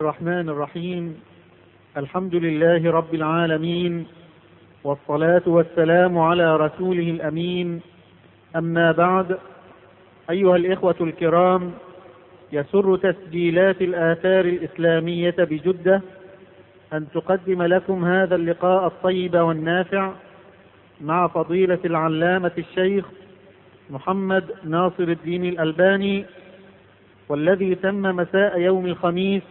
الرحمن الرحيم. الحمد لله رب العالمين، والصلاة والسلام على رسوله الأمين. أما بعد، أيها الإخوة الكرام، يسر تسجيلات الآثار الإسلامية بجدة أن تقدم لكم هذا اللقاء الطيب والنافع مع فضيلة العلامة الشيخ محمد ناصر الدين الألباني، والذي تم مساء يوم الخميس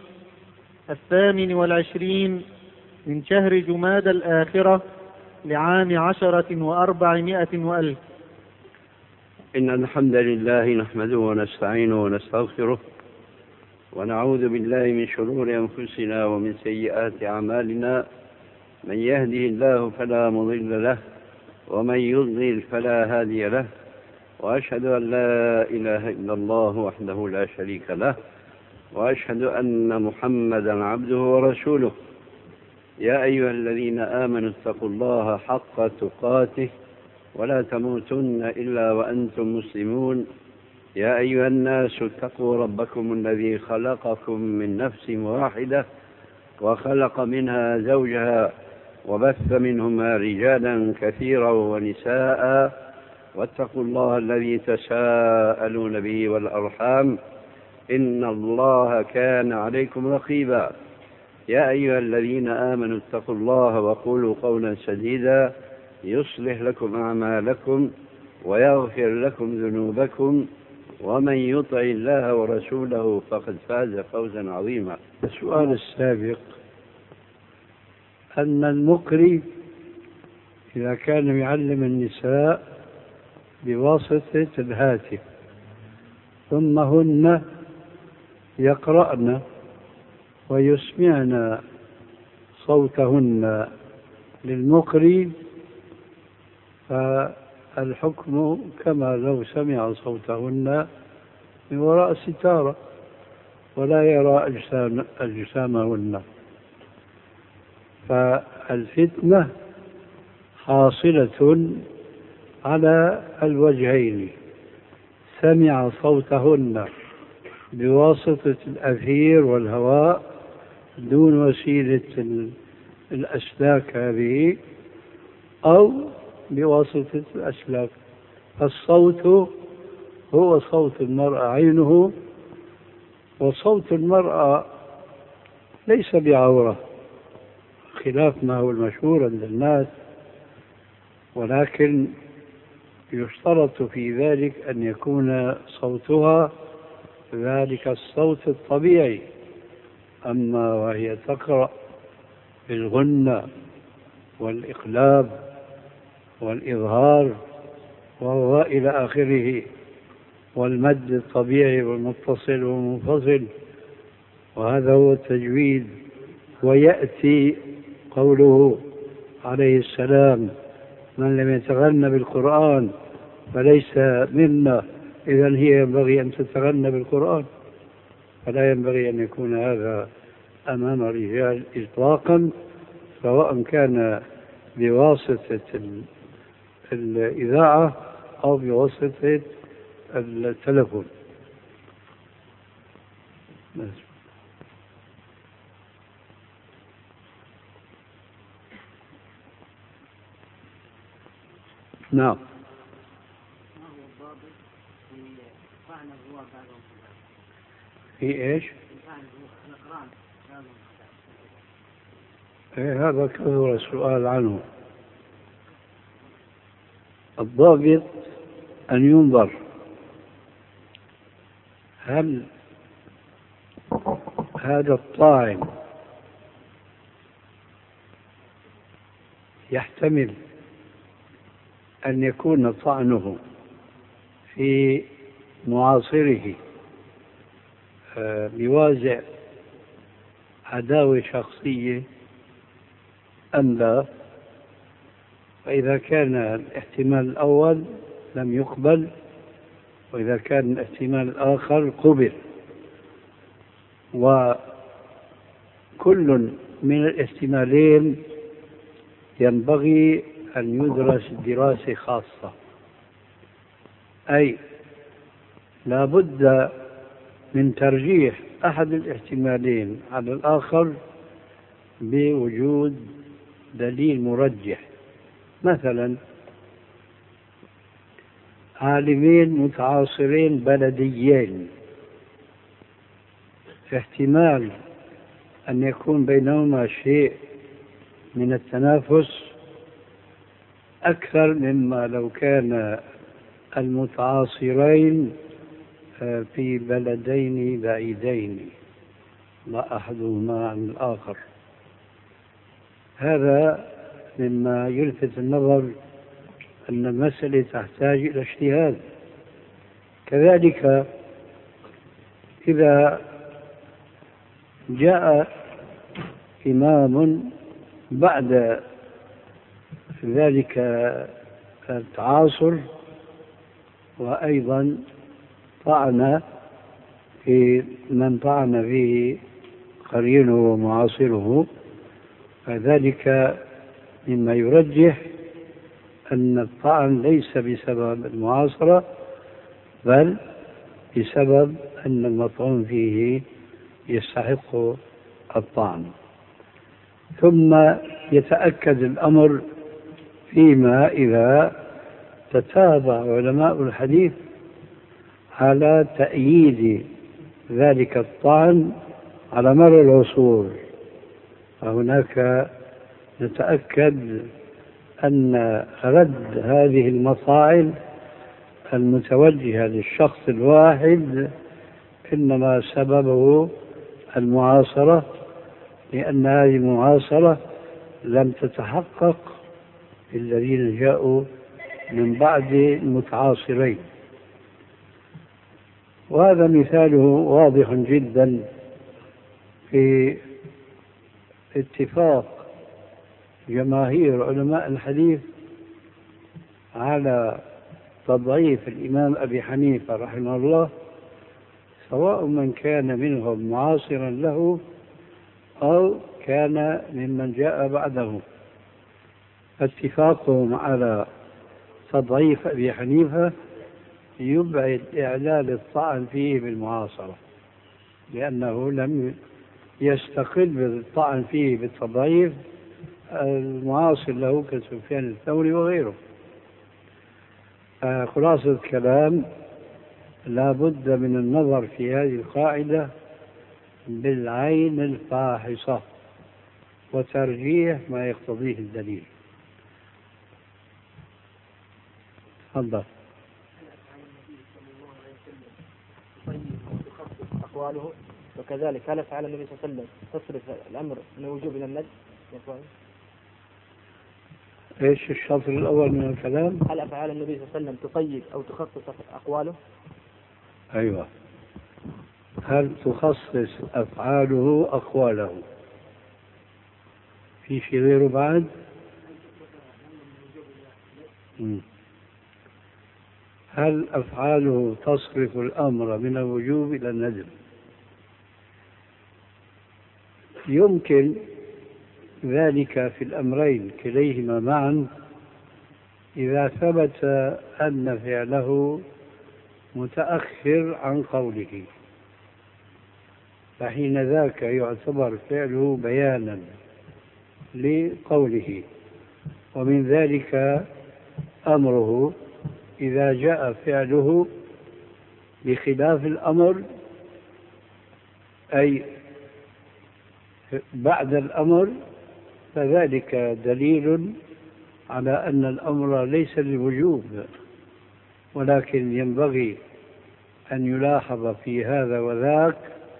28 من شهر جمادى الآخرة لعام 10,400 إن الحمد لله نحمده ونستعينه ونستغفره، ونعوذ بالله من شرور أنفسنا ومن سيئات أعمالنا. من يهده الله فلا مضل له، ومن يضلل فلا هادي له، وأشهد أن لا إله إلا الله وحده لا شريك له، وأشهد أن محمدا عبده ورسوله. يا أيها الذين آمنوا اتقوا الله حق تقاته ولا تموتن إلا وأنتم مسلمون. يا أيها الناس اتقوا ربكم الذي خلقكم من نفس واحدة، وخلق منها زوجها، وبث منهما رجالا كثيرا ونساء. واتقوا الله الذي تساءلون به والأرحام، إن الله كان عليكم رقيبا. يا أيها الذين آمنوا اتقوا الله وقولوا قولا سديدا يصلح لكم أعمالكم ويغفر لكم ذنوبكم، ومن يطع الله ورسوله فقد فاز فوزا عظيما. السؤال السابق أن المقري إذا كان يعلم النساء بواسطة الهاتف ثم هن يقرأن ويسمعن صوتهن للمقري، فالحكم كما لو سمع صوتهن من وراء ستارة ولا يرى أجسامهن. فالفتنة حاصلة على الوجهين: سمع صوتهن بواسطة الأثير والهواء دون وسيلة الأسلاك هذه، أو بواسطة الأسلاك. فالصوت هو صوت المرأة عينه، وصوت المرأة ليس بعورة خلاف ما هو المشهور عند الناس، ولكن يشترط في ذلك أن يكون صوتها ذلك الصوت الطبيعي. أما وهي تقرأ بالغنة والإقلاب والإظهار وهو إلى آخره، والمد الطبيعي والمتصل والمنفصل، وهذا هو التجويد. ويأتي قوله عليه السلام: من لم يتغنى بالقرآن فليس منا. إذن هي ينبغي أن تتغنى بالقرآن، فلا ينبغي أن يكون هذا أمام الرجال إطلاقا، سواء كان بواسطة الإذاعة أو بواسطة التلفون. نعم. في إيش؟ هذا كثر السؤال عنه. الضابط أن ينظر هل هذا الطاعن يحتمل أن يكون طعنه في معاصره بوازع عداوة شخصية أم لا. فإذا كان الاحتمال الأول لم يقبل، وإذا كان الاحتمال الآخر قبل. وكل من الاحتمالين ينبغي أن يدرس دراسة خاصة، أي لا بد من ترجيح أحد الاحتمالين على الآخر بوجود دليل مرجح. مثلا عالمين متعاصرين بلديين، احتمال أن يكون بينهما شيء من التنافس أكثر مما لو كان المتعاصرين في بلدين بعيدين لا أحدهما عن الآخر. هذا مما يلفت النظر أن المسألة تحتاج إلى اجتهاد. كذلك إذا جاء إمام بعد ذلك التعاصر وأيضا طعن في من طعن فيه قرينه ومعاصره، فذلك مما يرجح أن الطعن ليس بسبب المعاصرة بل بسبب أن المطعون فيه يستحق الطعن. ثم يتأكد الأمر فيما إذا تتابع علماء الحديث على تأييد ذلك الطعن على مر العصور، فهناك نتأكد أن رد هذه المطاعن المتوجهة للشخص الواحد إنما سببه المعاصرة، لأن هذه المعاصرة لم تتحقق الذين جاءوا من بعد المتعاصرين. وهذا مثاله واضح جدا في اتفاق جماهير علماء الحديث على تضعيف الإمام أبي حنيفة رحمه الله، سواء من كان منهم معاصرا له أو كان ممن جاء بعده. اتفاقهم على تضعيف أبي حنيفة يبعد إعلال الطعن فيه بالمعاصرة، لأنه لم يستقل بالطعن فيه بالتضعيف المعاصر له كسفيان الثوري وغيره. خلاصة الكلام، لا بد من النظر في هذه القاعدة بالعين الفاحصة وترجيح ما يقتضيه الدليل. تفضل. أقواله وكذلك هل أفعال النبي صلى الله عليه وسلم تصرف الأمر من الوجوب إلى الندب؟ ايش الشطر الأول من الكلام؟ هل أفعال النبي صلى الله عليه وسلم تقيد أو تخصص أقواله؟ أيوة. هل تخصص أفعاله أقواله؟ في شيء غيره بعد؟ هل أفعاله تصرف الأمر من الوجوب إلى الندب؟ يمكن ذلك في الأمرين كليهما معا إذا ثبت أن فعله متأخر عن قوله، فحين ذاك يعتبر فعله بيانا لقوله. ومن ذلك أمره إذا جاء فعله بخلاف الأمر، أي بعد الأمر، فذلك دليل على أن الأمر ليس للوجوب، ولكن ينبغي أن يلاحظ في هذا وذاك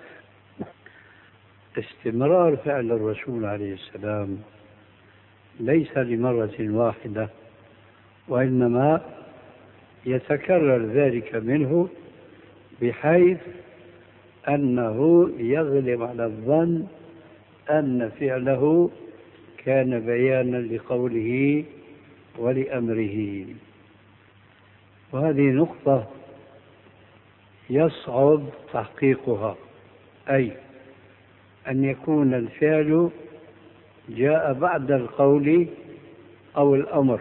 استمرار فعل الرسول عليه السلام ليس لمرة واحدة، وإنما يتكرر ذلك منه بحيث أنه يغلب على الظن أن فعله كان بيانا لقوله ولأمره. وهذه نقطة يصعب تحقيقها، أي أن يكون الفعل جاء بعد القول أو الأمر،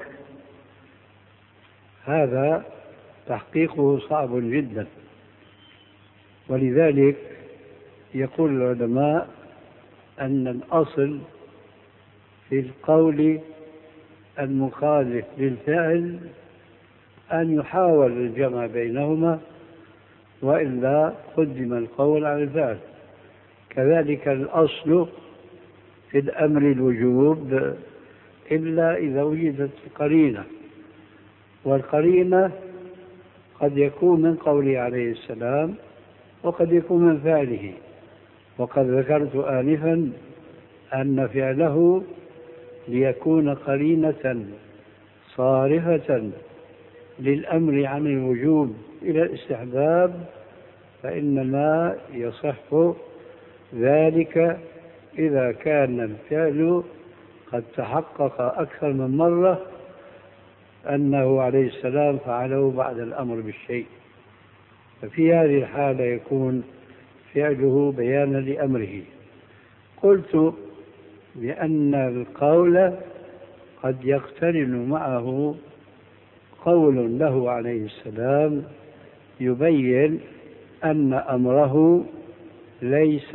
هذا تحقيقه صعب جدا. ولذلك يقول العلماء أن الأصل في القول المخالف للفعل أن يحاول الجمع بينهما، وإلا قدم القول على الفعل. كذلك الأصل في الأمر الوجوب إلا إذا وجدت قرينة، والقرينة قد يكون من قوله عليه السلام وقد يكون من فعله. وقد ذكرت آنفا أن فعله ليكون قرينة صارفة للأمر عن الوجوب إلى الاستحباب، فإنما يصح ذلك إذا كان الفعل قد تحقق أكثر من مرة أنه عليه السلام فعله بعد الأمر بالشيء، ففي هذه الحالة يكون فعله بيانا لأمره. قلت بأن القول قد يقترن معه قول له عليه السلام يبين أن أمره ليس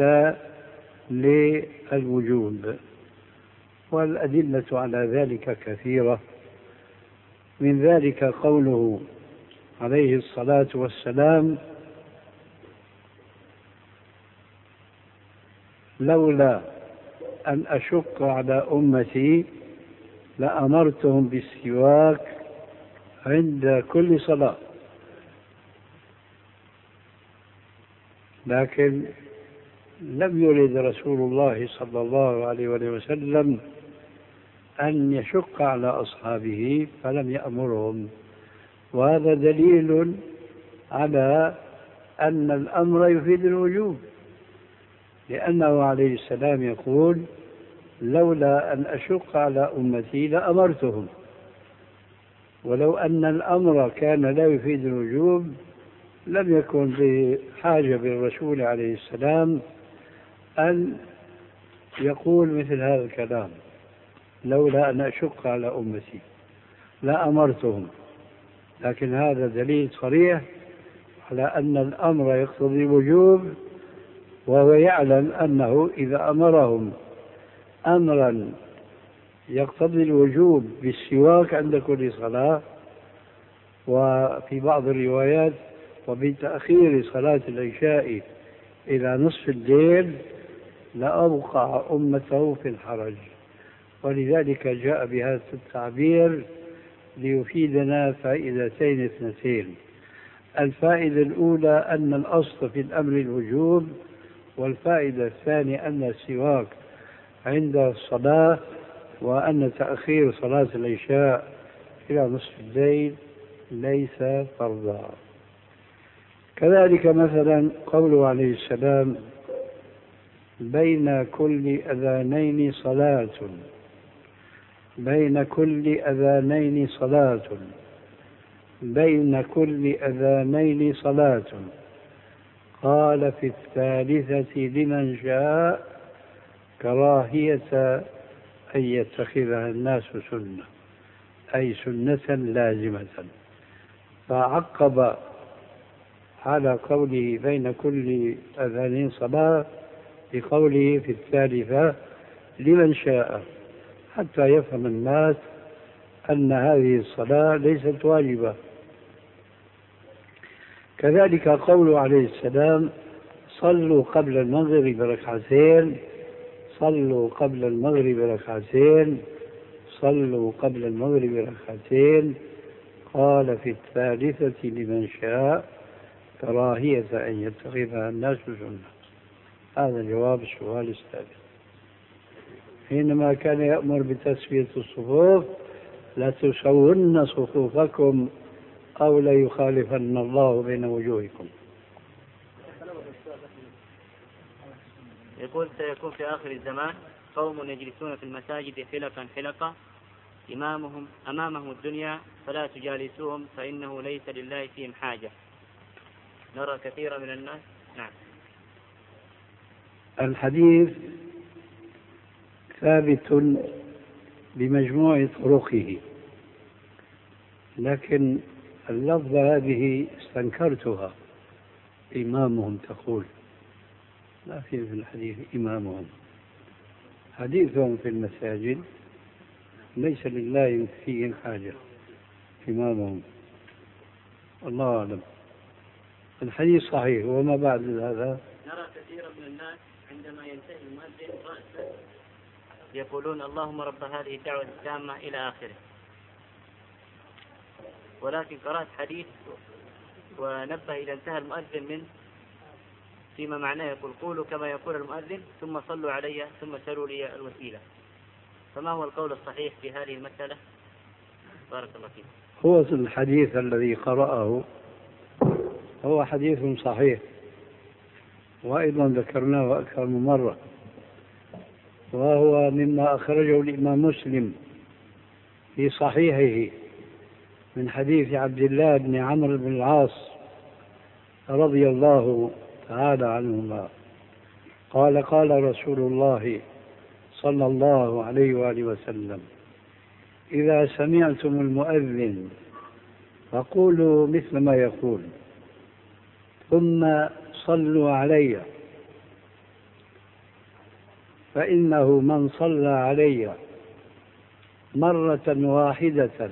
للوجوب، والأدلة على ذلك كثيرة. من ذلك قوله عليه الصلاة والسلام: لولا أن أشق على أمتي لأمرتهم بالسواك عند كل صلاة. لكن لم يرد رسول الله صلى الله عليه وسلم أن يشق على أصحابه فلم يأمرهم، وهذا دليل على أن الأمر يفيد الوجوب، لأنه عليه السلام يقول: لولا أن أشق على أمتي لأمرتهم. ولو أن الأمر كان لا يفيد الوجوب لم يكن بحاجة بالرسول عليه السلام أن يقول مثل هذا الكلام: لولا أن أشق على أمتي لأمرتهم. لكن هذا دليل صريح على أن الأمر يقتضي الوجوب، وهو يعلم أنه إذا أمرهم أمرا يقتضي الوجوب بالسواك عند كل صلاة، وفي بعض الروايات وبتأخير صلاة العشاء إلى نصف الليل، لأوقع أمته في الحرج. ولذلك جاء بهذا التعبير ليفيدنا فائدتين اثنتين. الفائدة الأولى أن الأصل في الأمر الوجوب، والفائدة الثانية أن السواك عند الصلاة، وأن تأخير صلاة العشاء إلى نصف الليل ليس فرضا. كذلك مثلا قوله عليه السلام: بين كل أذانين صلاة، بين كل أذانين صلاة، بين كل أذانين صلاة. قال في الثالثة لمن شاء كراهية أن يتخذها الناس سنة، أي سنة لازمة. فعقب على قوله بين كل أذانين صلاة بقوله في الثالثة لمن شاء، حتى يفهم الناس أن هذه الصلاة ليست واجبة. كذلك قوله عليه السلام: صلوا قبل المغرب ركعتين، صلوا قبل المغرب ركعتين، صلوا قبل المغرب ركعتين. قال في الثالثة لمن شاء كراهية أن يتخذها الناس سنة. هذا جواب السؤال السابق. حينما كان يأمر بتسوية الصفوف: لا تسون صفوفكم أو لا يخالفن الله بين وجوهكم. يقول: سيكون في آخر الزمان قوم يجلسون في المساجد حلقا حلقة أمامهم الدنيا فلا تجالسوهم فإنه ليس لله فيهم حاجة. نرى كثيرا من الناس. نعم. الحديث ثابت بمجموع طرقه، لكن اللفظة هذه استنكرتها. إمامهم تقول، لا في الحديث إمامهم. حديثهم في المساجد ليس لله فيهم حاجة، إمامهم. الله أعلم. الحديث صحيح. وما بعد هذا نرى كثيرا من الناس عندما ينتهي المؤذن رأسا يقولون اللهم رب هذه الدعوة التامة إلى آخره، ولكن قرأت حديث ونبه إذا انتهى المؤذن من فيما معناه يقول قولوا كما يقول المؤذن ثم صلوا علي ثم سلوا لي الوسيلة. فما هو القول الصحيح في هذه المسألة؟ بارك الله فيك. هو الحديث الذي قرأه هو حديث صحيح، وأيضا ذكرناه أكثر من مرة، وهو مما أخرجه الإمام مسلم في صحيحه من حديث عبد الله بن عمرو بن العاص رضي الله تعالى عنهما قال قال رسول الله صلى الله عليه وآله وسلم: إذا سمعتم المؤذن فقولوا مثل ما يقول ثم صلوا علي، فإنه من صلى علي مرة واحدة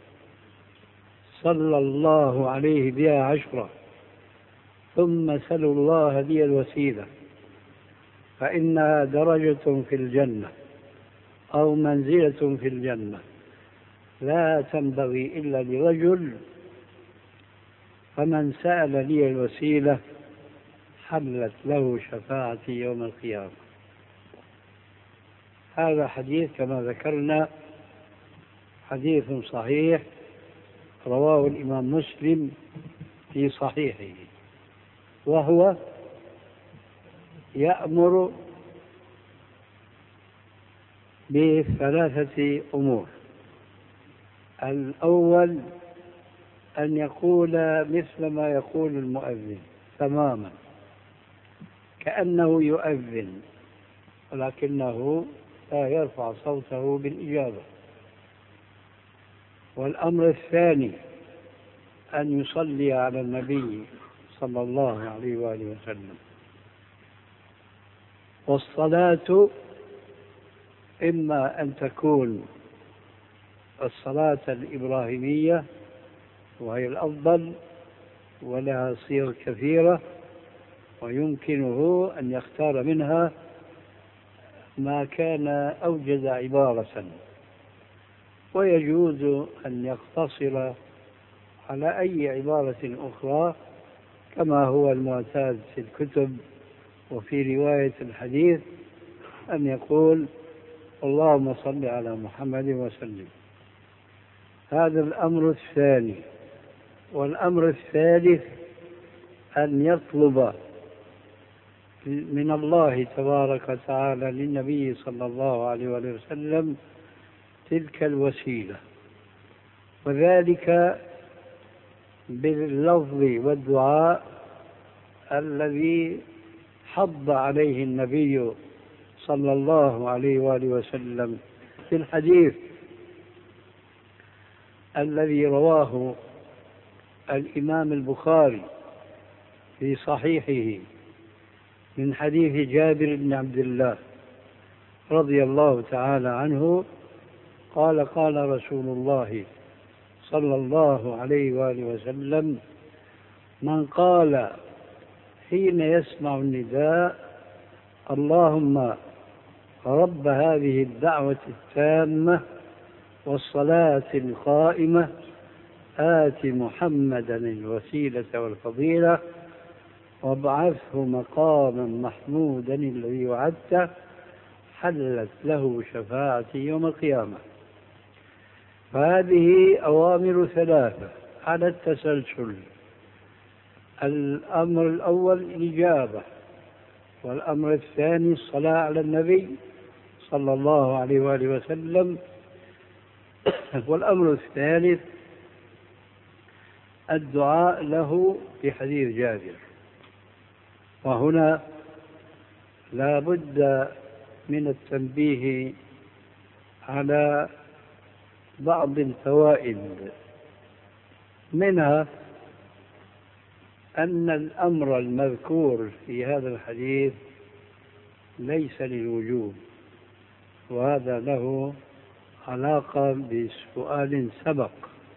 صلى الله عليه بها 10، ثم سلوا الله لي الوسيلة فإنها درجة في الجنة أو منزلة في الجنة لا تنبغي إلا لرجل، فمن سأل لي الوسيلة حلت له شفاعتي يوم القيامة. هذا حديث كما ذكرنا حديث صحيح رواه الإمام مسلم في صحيحه، وهو يأمر بثلاثة أمور. الأول أن يقول مثل ما يقول المؤذن تماما كأنه يؤذن، ولكنه لا يرفع صوته بالإجابة. والأمر الثاني أن يصلي على النبي صلى الله عليه وآله وسلم. والصلاة إما أن تكون الصلاة الإبراهيمية وهي الأفضل ولها صيغ كثيرة، ويمكنه أن يختار منها ما كان أوجز عبارة، ويجوز أن يقتصر على أي عبارة أخرى كما هو المعتاد في الكتب وفي رواية الحديث، أن يقول اللهم صل على محمد وسلم. هذا الأمر الثاني. والأمر الثالث أن يطلب من الله تبارك وتعالى للنبي صلى الله عليه وسلم تلك الوسيلة، وذلك باللفظ والدعاء الذي حض عليه النبي صلى الله عليه وآله وسلم في الحديث الذي رواه الإمام البخاري في صحيحه من حديث جابر بن عبد الله رضي الله تعالى عنه قال قال رسول الله صلى الله عليه وآله وسلم: من قال حين يسمع النداء اللهم رب هذه الدعوة التامة والصلاة القائمة آت محمدا الوسيلة والفضيلة وابعثه مقاما محمودا الذي وعدته، حلت له شفاعتي يوم القيامة. فهذه أوامر ثلاثة على التسلسل. الأمر الأول الإجابة، والأمر الثاني الصلاة على النبي صلى الله عليه وآله وسلم، والأمر الثالث الدعاء له في حديث جابر. وهنا لا بد من التنبيه على بعض الفوائد، منها أن الأمر المذكور في هذا الحديث ليس للوجوب، وهذا له علاقة بسؤال سبق،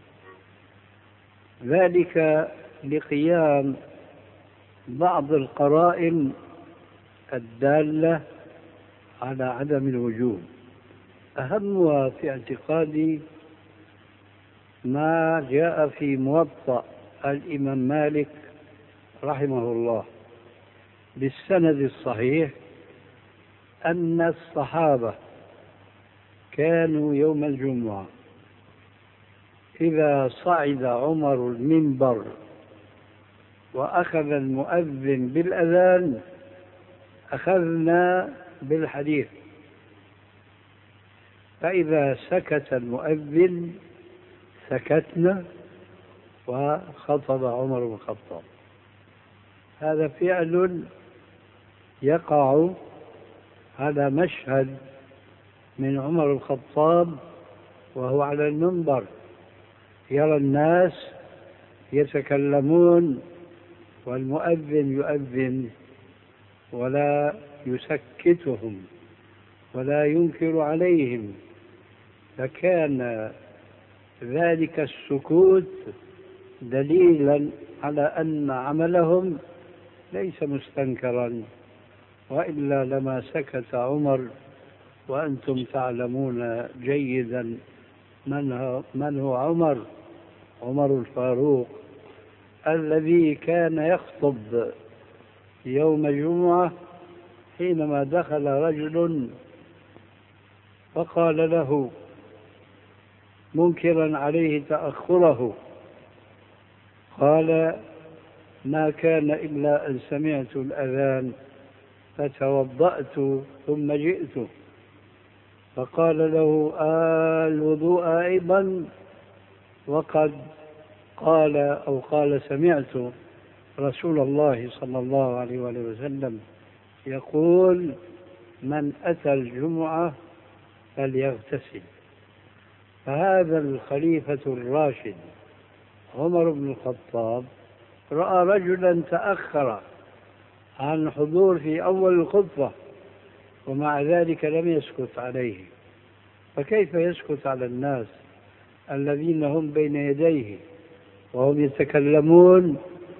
ذلك لقيام بعض القرائن الدالة على عدم الوجوب. أهمها في اعتقادي ما جاء في موطأ الإمام مالك رحمه الله بالسند الصحيح أن الصحابة كانوا يوم الجمعة إذا صعد عمر المنبر وأخذ المؤذن بالأذان أخذنا بالحديث، فإذا سكت المؤذن سكتنا وخطب عمر بن الخطاب. هذا فعل يقع على مشهد من عمر بن الخطاب وهو على المنبر يرى الناس يتكلمون والمؤذن يؤذن ولا يسكتهم ولا ينكر عليهم، فكان ذلك السكوت دليلا على أن عملهم ليس مستنكرا، وإلا لما سكت عمر، وأنتم تعلمون جيدا من هو عمر الفاروق الذي كان يخطب يوم الجمعة حينما دخل رجل فقال له منكرا عليه تأخره، قال ما كان إلا أن سمعت الأذان فتوضأت ثم جئت، فقال له الوضوء أيضا، وقد قال سمعت رسول الله صلى الله عليه وسلم يقول من أتى الجمعة فليغتسل. فهذا الخليفة الراشد عمر بن الخطاب رأى رجلا تأخر عن الحضور في أول الخطبة ومع ذلك لم يسكت عليه، فكيف يسكت على الناس الذين هم بين يديه وهم يتكلمون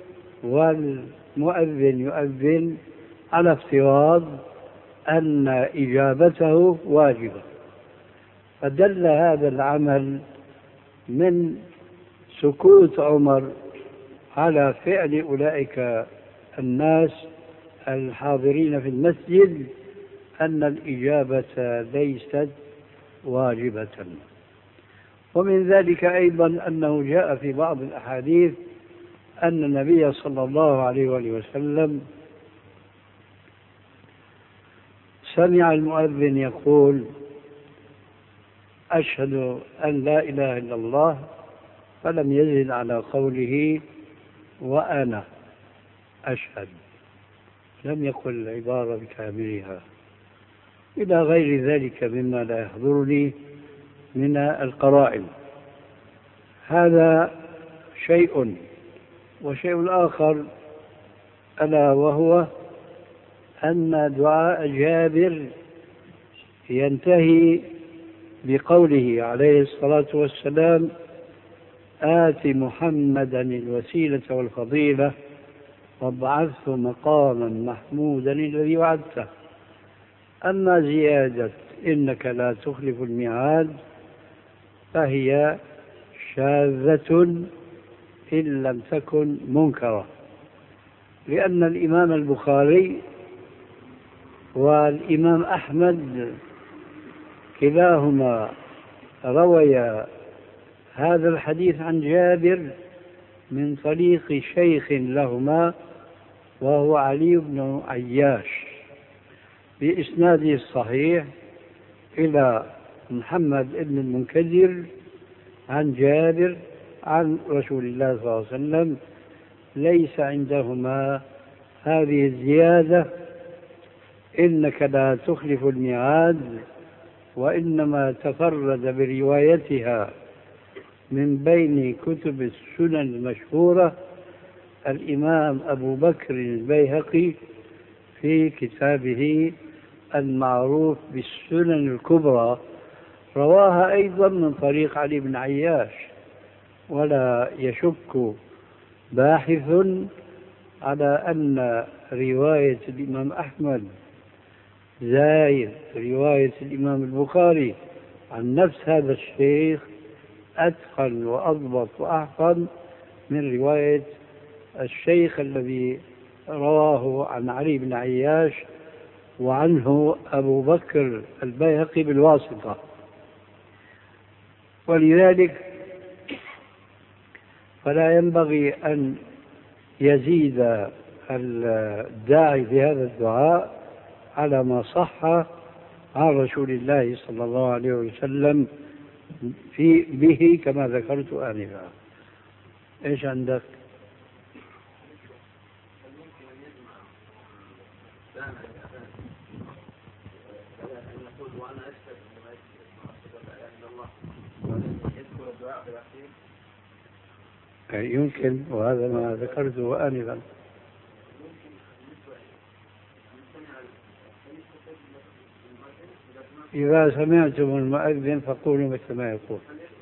والمؤذن يؤذن على افتراض أن إجابته واجبة؟ فدل هذا العمل من سكوت عمر على فعل أولئك الناس الحاضرين في المسجد أن الإجابة ليست واجبة. ومن ذلك أيضا أنه جاء في بعض الأحاديث أن النبي صلى الله عليه وسلم سمع المؤذن يقول أشهد أن لا إله إلا الله، فلم يزد على قوله وأنا أشهد، لم يقل العبارة بكاملها، إلى غير ذلك مما لا يحضرني من القرائن. هذا شيء. وشيء آخر ألا وهو أن دعاء جابر ينتهي بقوله عليه الصلاة والسلام آت محمدا الوسيلة والفضيلة وابعثه مقاما محمودا الذي وعدته. أما زيادة إنك لا تخلف الميعاد فهي شاذة إن لم تكن منكرة، لأن الإمام البخاري والإمام أحمد كلاهما رويا هذا الحديث عن جابر من طريق شيخ لهما وهو علي بن عياش بإسناده الصحيح إلى محمد بن المنكدر عن جابر عن رسول الله صلى الله عليه وسلم. ليس عندهما هذه الزيادة إنك لا تخلف الميعاد، وإنما تفرد بروايتها من بين كتب السنن المشهورة الإمام أبو بكر البيهقي في كتابه المعروف بالسنن الكبرى رواها أيضا من طريق علي بن عياش، ولا يشك باحث على أن رواية الإمام أحمد زايد رواية الإمام البخاري عن نفس هذا الشيخ أتقن وأضبط وأحفظ من رواية الشيخ الذي رواه عن علي بن عياش وعنه أبو بكر البيهقي بالواسطة. ولذلك فلا ينبغي أن يزيد الداعي في هذا الدعاء على ما صح عن رسول الله صلى الله عليه وسلم به كما ذكرت آنفا. إيش عندك؟ يمكن، وهذا ما ذكرته آنفا. إذا سمعتم المؤذن فقولوا مثل ما يقول.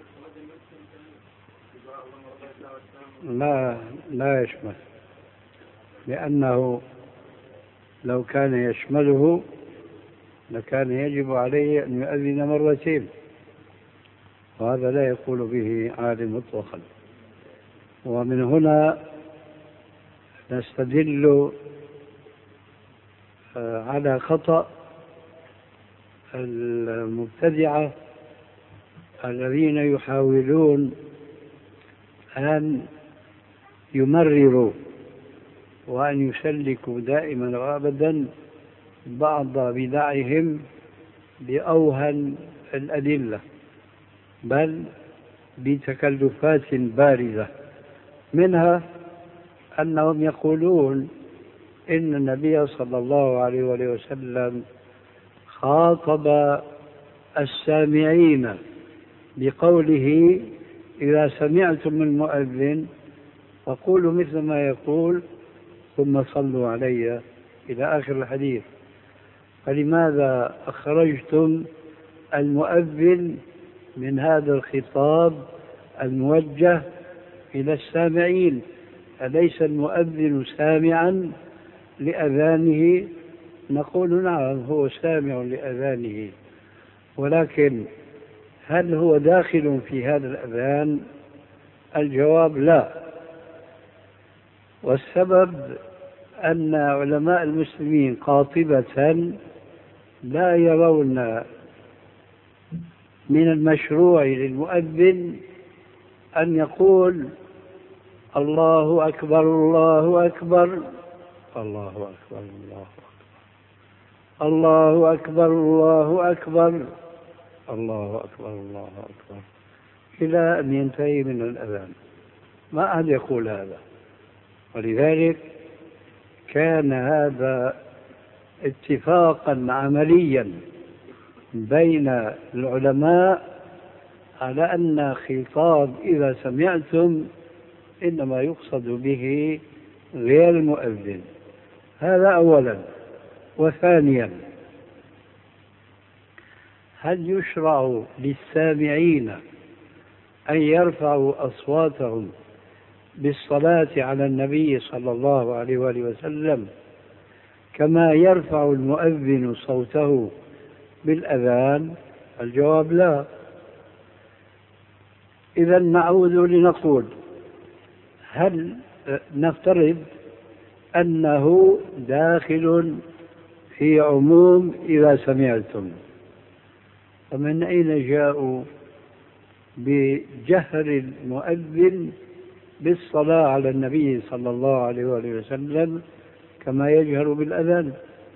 لا يشمل، لأنه لو كان يشمله لكان يجب عليه أن يؤذن مرتين، وهذا لا يقول به عالم مطلقا. ومن هنا نستدل على خطأ المبتدعة الذين يحاولون أن يمرروا وأن يسلكوا دائما وأبدا بعض بدعهم بأوهن الأدلة، بل بتكلفات بارزة. منها أنهم يقولون إن النبي صلى الله عليه وسلم خاطب السامعين بقوله إذا سمعتم المؤذن فقولوا مثل ما يقول ثم صلوا علي إلى آخر الحديث. فلماذا أخرجتم المؤذن من هذا الخطاب الموجه إلى السامعين؟ أليس المؤذن سامعا لأذانه؟ نقول نعم، هو سامع لأذانه، ولكن هل هو داخل في هذا الأذان؟ الجواب لا. والسبب أن علماء المسلمين قاطبة لا يرون من المشروع للمؤذن أن يقول الله أكبر الله أكبر الله أكبر الله أكبر الله أكبر الله أكبر الله أكبر إلى أن ينتهي من الأذان. ما أحد يقول هذا. ولذلك كان هذا اتفاقا عمليا بين العلماء على أن خطاب إذا سمعتم إنما يقصد به غير المؤذن. هذا أولا. وثانيا، هل يشرع للسامعين أن يرفعوا أصواتهم بالصلاة على النبي صلى الله عليه وسلم كما يرفع المؤذن صوته بالأذان؟ الجواب لا. إذا نعود لنقول هل نفترض أنه داخل في عموم إذا سمعتم، فمن أين جاءوا بجهر المؤذن بالصلاة على النبي صلى الله عليه وسلم كما يجهر بالأذان؟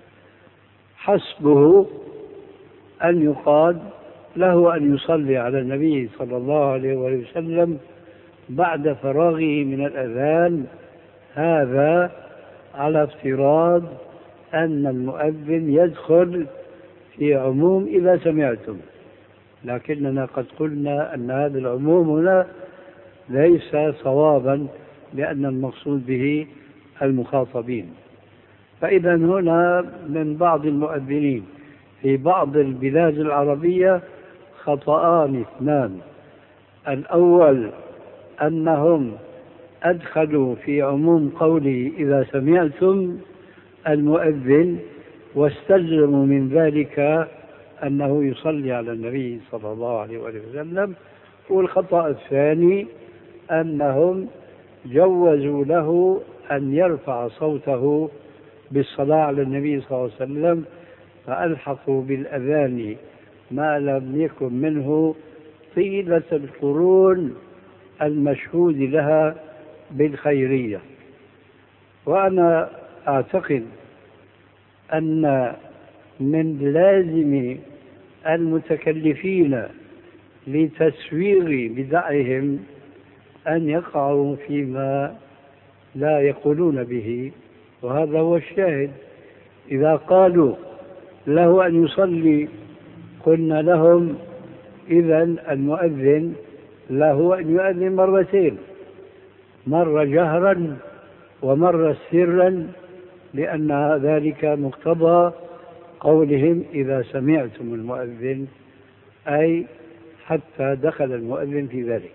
حسبه أن يقال له أن يصلي على النبي صلى الله عليه وسلم بعد فراغه من الأذان، هذا على افتراض أن المؤذن يدخل في عموم إذا سمعتم. لكننا قد قلنا أن هذا العموم هنا ليس صوابا، لأن المقصود به المخاطبين. فإذا هنا من بعض المؤذنين في بعض البلاد العربية خطأان اثنان. الأول أنهم أدخلوا في عموم قوله إذا سمعتم المؤذن واستلزموا من ذلك أنه يصلي على النبي صلى الله عليه وسلم. والخطأ الثاني أنهم جوزوا له أن يرفع صوته بالصلاة على النبي صلى الله عليه وسلم، فألحقوا بالأذان ما لم يكن منه طيلة القرون المشهود لها بالخيرية. وأنا أعتقد أن من لازم المتكلفين لتسويغ بدعهم أن يقعوا فيما لا يقولون به، وهذا هو الشاهد. إذا قالوا له أن يصلي قلنا لهم إذن المؤذن له أن يؤذن مرتين، مرة جهرا ومرة سرا، لأن ذلك مقتضى قولهم إذا سمعتم المؤذن، أي حتى دخل المؤذن في ذلك.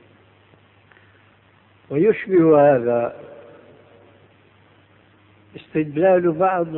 ويشبه هذا استدلال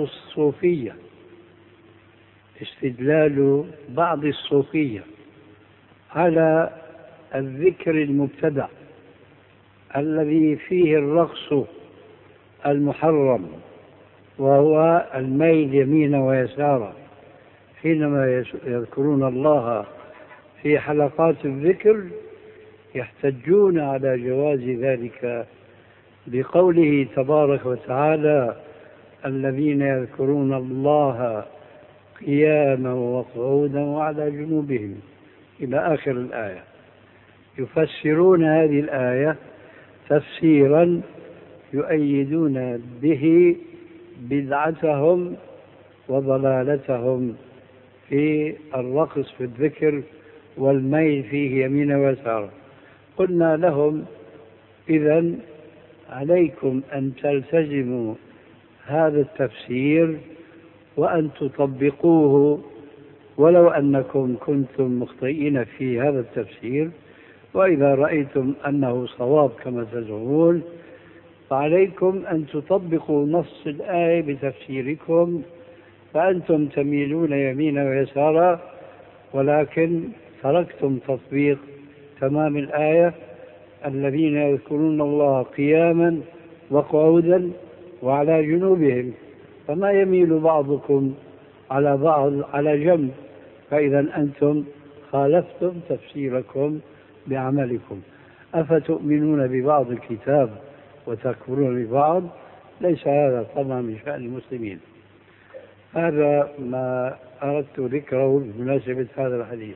بعض الصوفية على الذكر المبتدع الذي فيه الرقص المحرم، وهو الميل يمينا ويسارا حينما يذكرون الله في حلقات الذكر، يحتجون على جواز ذلك بقوله تبارك وتعالى الذين يذكرون الله قياما وقعودا وعلى جنوبهم إلى آخر الآية. يفسرون هذه الآية تفسيرا يؤيدون به بدعتهم وضلالتهم في الرقص في الذكر والميل فيه يمينا ويسارا. قلنا لهم إذن عليكم أن تلتزموا هذا التفسير وأن تطبقوه، ولو أنكم كنتم مخطئين في هذا التفسير. وإذا رأيتم أنه صواب كما تزعمون فعليكم أن تطبقوا نص الآية بتفسيركم، فأنتم تميلون يمينا ويسارا، ولكن تركتم تطبيق تمام الآية الذين يذكرون الله قياما وقعودا وعلى جنوبهم، فما يميل بعضكم على بعض على جنب. فإذا أنتم خالفتم تفسيركم بعملكم. أفتؤمنون ببعض الكتاب وتكفرون ببعض؟ ليس هذا طبعا من شأن المسلمين. هذا ما أردت ذكره بمناسبة هذا الحديث.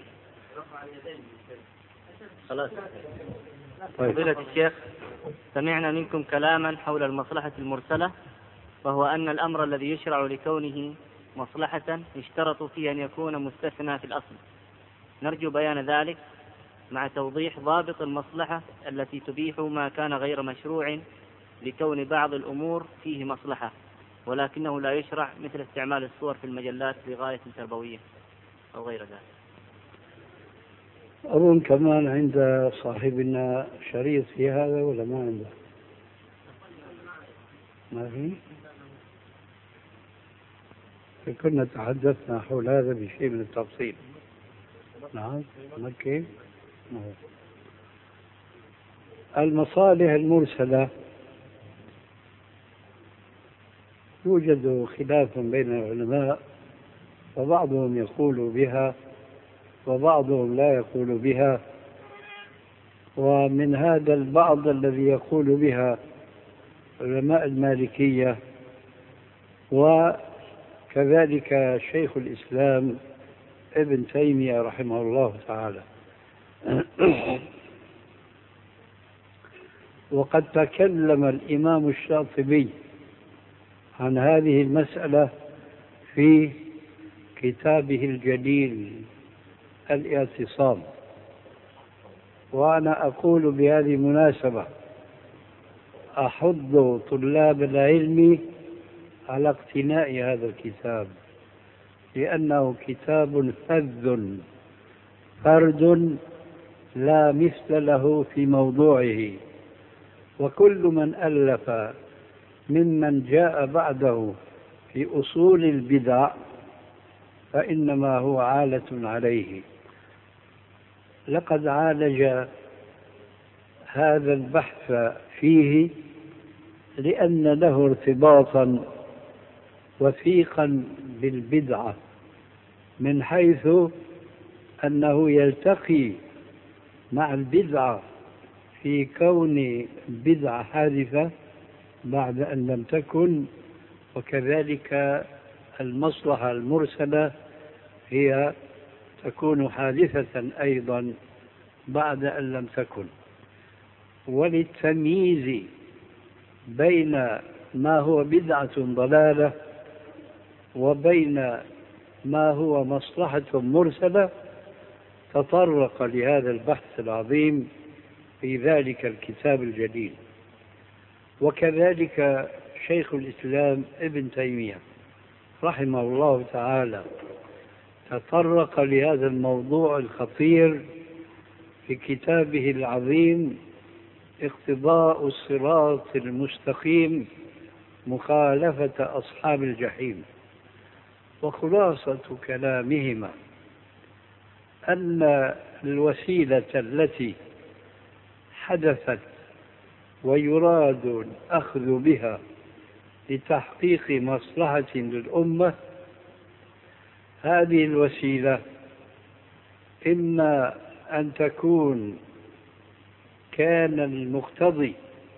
خلاص. فضيلة الشيخ، سمعنا منكم كلاما حول المصلحة المرسلة، وهو أن الأمر الذي يشرع لكونه مصلحة يشترط فيه أن يكون مستثنى في الأصل. نرجو بيان ذلك مع توضيح ضابط المصلحة التي تبيح ما كان غير مشروع لكون بعض الأمور فيه مصلحة ولكنه لا يشرع، مثل استعمال الصور في المجلات لغاية تربوية أو غير ذلك. أظن كمان عند صاحبنا شريط في هذا ولا ما عنده؟ ما في؟ كنا تحدثنا حول هذا بشيء من التفصيل. نعم. مكي. المصالح المرسلة يوجد خلاف بين العلماء، فبعضهم يقول بها وبعضهم لا يقول بها. ومن هذا البعض الذي يقول بها علماء المالكية وكذلك شيخ الإسلام ابن تيمية رحمه الله تعالى. وقد تكلم الإمام الشاطبي عن هذه المسألة في كتابه الجليل الاعتصام. وأنا أقول بهذه المناسبة أحض طلاب العلم على اقتناء هذا الكتاب، لأنه كتاب فذ فرد لا مثل له في موضوعه، وكل من ألف ممن جاء بعده في أصول البدع فإنما هو عالة عليه. لقد عالج هذا البحث فيه لأن له ارتباطا وثيقا بالبدعة، من حيث أنه يلتقي مع البدعة في كون بدعة حادثة بعد أن لم تكن، وكذلك المصلحة المرسلة هي تكون حادثة أيضا بعد أن لم تكن. وللتمييز بين ما هو بدعة ضلالة وبين ما هو مصلحة مرسلة تطرق لهذا البحث العظيم في ذلك الكتاب الجليل. وكذلك شيخ الإسلام ابن تيمية رحمه الله تعالى تطرق لهذا الموضوع الخطير في كتابه العظيم اقتضاء الصراط المستقيم مخالفة أصحاب الجحيم. وخلاصة كلامهما أن الوسيلة التي حدثت ويراد الأخذ بها لتحقيق مصلحة للأمة، هذه الوسيلة إما أن تكون كان المقتضي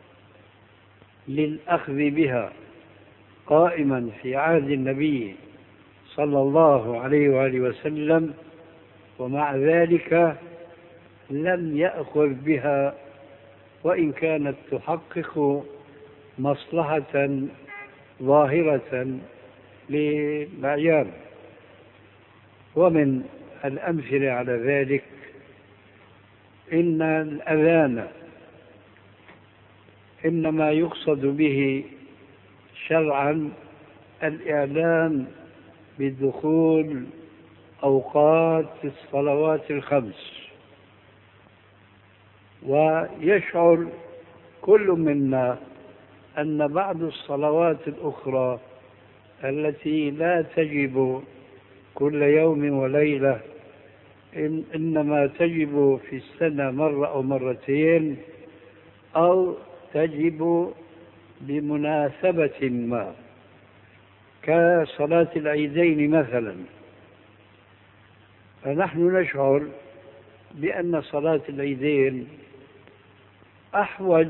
للأخذ بها قائما في عهد النبي صلى الله عليه وآله وسلم، ومع ذلك لم يأخذ بها وإن كانت تحقق مصلحة ظاهرة للأعيان. ومن الأمثلة على ذلك إن الأذان إنما يقصد به شرعا الإعلام بدخول أوقات الصلوات الخمس، ويشعر كل منا أن بعض الصلوات الأخرى التي لا تجب كل يوم وليلة إنما تجب في السنة مرة أو مرتين، أو تجب بمناسبة ما كصلاة العيدين مثلا، فنحن نشعر بأن صلاة العيدين أحوج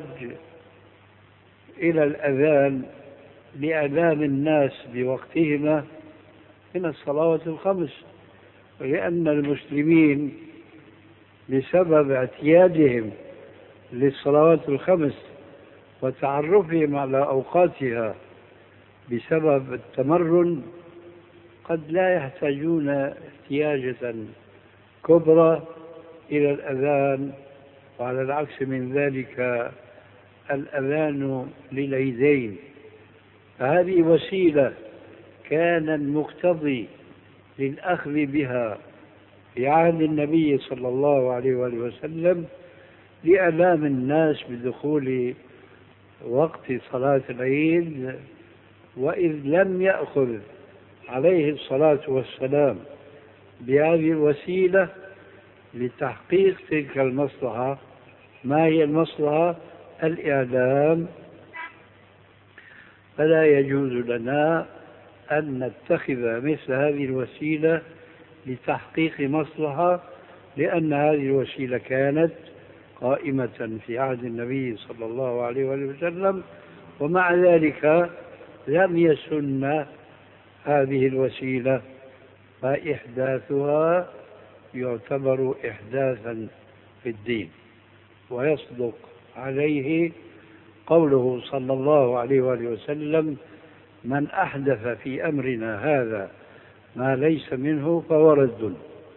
إلى الأذان لإعلام الناس بوقتهما من الصلوات الخمس، لأن المسلمين بسبب اعتيادهم للصلوات الخمس وتعرفهم على أوقاتها بسبب التمرن قد لا يحتاجون احتياجة كبرى إلى الأذان، وعلى العكس من ذلك الأذان للعيدين. فهذه وسيلة كان المقتضي للأخذ بها في عهد النبي صلى الله عليه وآله وسلم لإعلام الناس بدخول وقت صلاة العيد، وإذ لم يأخذ عليه الصلاة والسلام بهذه الوسيلة لتحقيق تلك المصلحة. ما هي المصلحة؟ الإعلام. فلا يجوز لنا أن نتخذ مثل هذه الوسيلة لتحقيق مصلحة، لأن هذه الوسيلة كانت قائمة في عهد النبي صلى الله عليه وسلم، ومع ذلك لم يسن هذه الوسيلة، فإحداثها يعتبر إحداثا في الدين، ويصدق عليه قوله صلى الله عليه وآله وسلم: من أحدث في أمرنا هذا ما ليس منه فهو رد.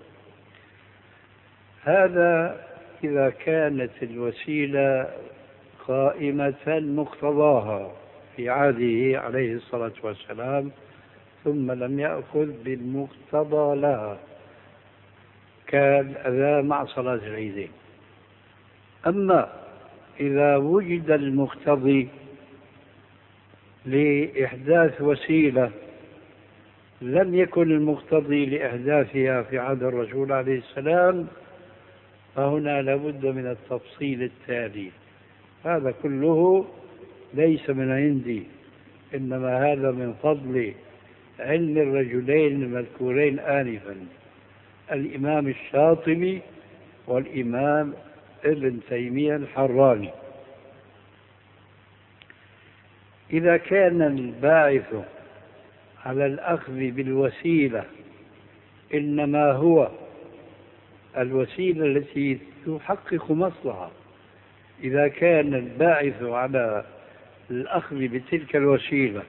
هذا إذا كانت الوسيلة قائمة مقتضاها في عهده عليه الصلاة والسلام، ثم لم يأخذ بالمقتضى لها كالأذان مع صلاة العيدين. أما إذا وجد المقتضي لإحداث وسيلة لم يكن المقتضي لإحداثها في عهد الرسول عليه السلام، فهنا لابد من التفصيل التالي. هذا كله ليس من عندي، إنما هذا من فضل علم الرجلين المذكورين آنفا، الإمام الشاطبي والإمام ابن تيمية الحراني. إذا كان الباعث على الأخذ بالوسيلة إنما هو الوسيلة التي تحقق مصلحة، إذا كان الباعث على الأخذ بتلك الوسيلة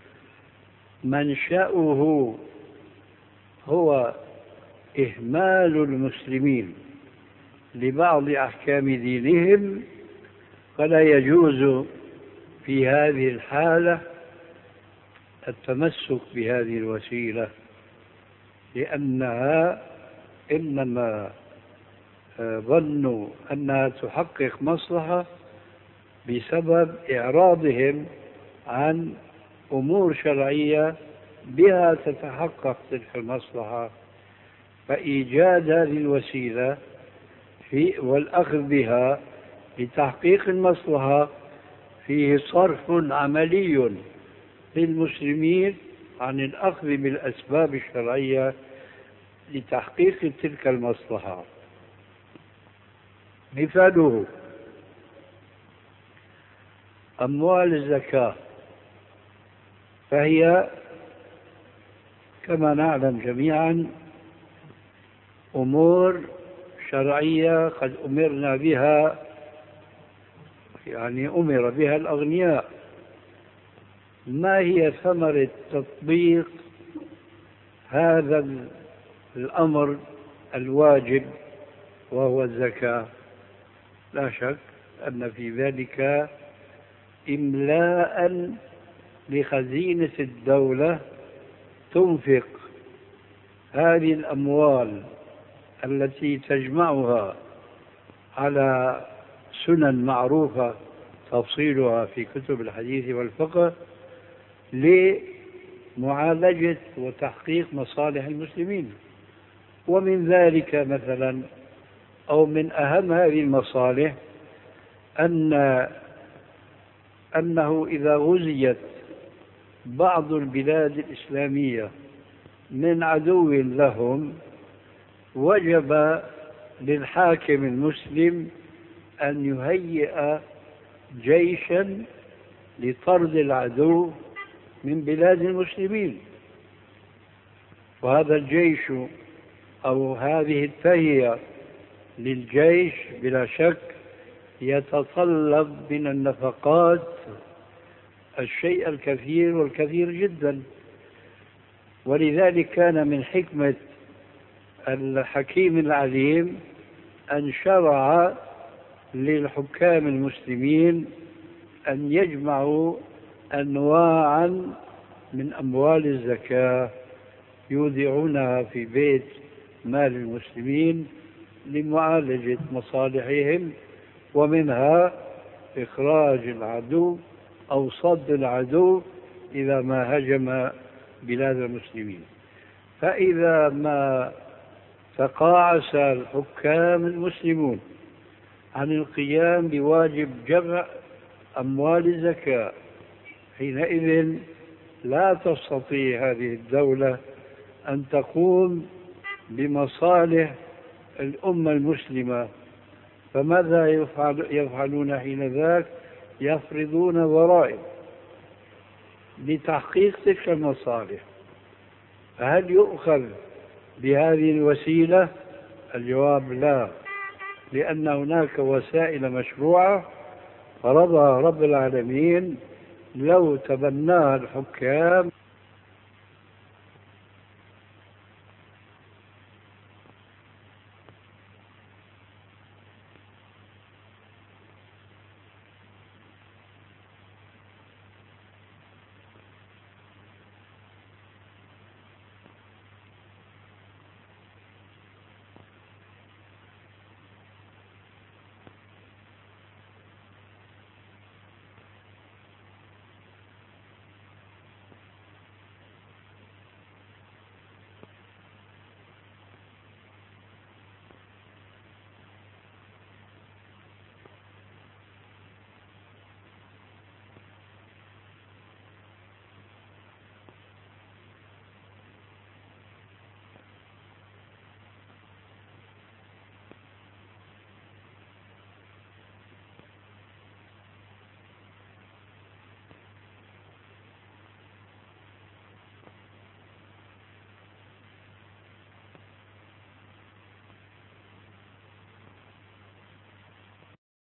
منشأه هو إهمال المسلمين لبعض أحكام دينهم، فلا يجوز في هذه الحالة التمسك بهذه الوسيلة، لأنها إنما ظنوا أنها تحقق مصلحة بسبب إعراضهم عن أمور شرعية بها تتحقق تلك المصلحة، فإيجاد هذه الوسيلة والأخذ بها لتحقيق المصلحة فيه صرف عملي للمسلمين عن الأخذ بالأسباب الشرعية لتحقيق تلك المصلحة. مثاله أموال الزكاة، فهي كما نعلم جميعا أمور شرعية قد أمرنا بها، يعني أمر بها الأغنياء. ما هي ثمرة تطبيق هذا الأمر الواجب وهو الزكاة؟ لا شك أن في ذلك إملاء لخزينة الدولة تنفق هذه الأموال التي تجمعها على سنن معروفة تفصيلها في كتب الحديث والفقه لمعالجة وتحقيق مصالح المسلمين. ومن ذلك مثلا أو من أهم هذه المصالح أنه إذا غزيت بعض البلاد الإسلامية من عدو لهم وجب للحاكم المسلم أن يهيئ جيشا لطرد العدو من بلاد المسلمين، وهذا الجيش أو هذه التهيئة للجيش بلا شك يتطلب من النفقات الشيء الكثير والكثير جدا. ولذلك كان من حكمة الحكيم العليم أن شرع للحكام المسلمين أن يجمعوا أنواعا من أموال الزكاة يودعونها في بيت مال المسلمين لمعالجة مصالحهم، ومنها إخراج العدو أو صد العدو إذا ما هجم بلاد المسلمين. فإذا ما تقاعس الحكام المسلمون عن القيام بواجب جمع أموال الزكاة، حينئذ لا تستطيع هذه الدولة أن تقوم بمصالح الأمة المسلمة. فماذا يفعلون حين ذاك؟ يفرضون ضرائب لتحقيق تلك المصالح. فهل يؤخذ بهذه الوسيلة؟ الجواب لا، لأن هناك وسائل مشروعة فرضها رب العالمين لو تبناها الحكام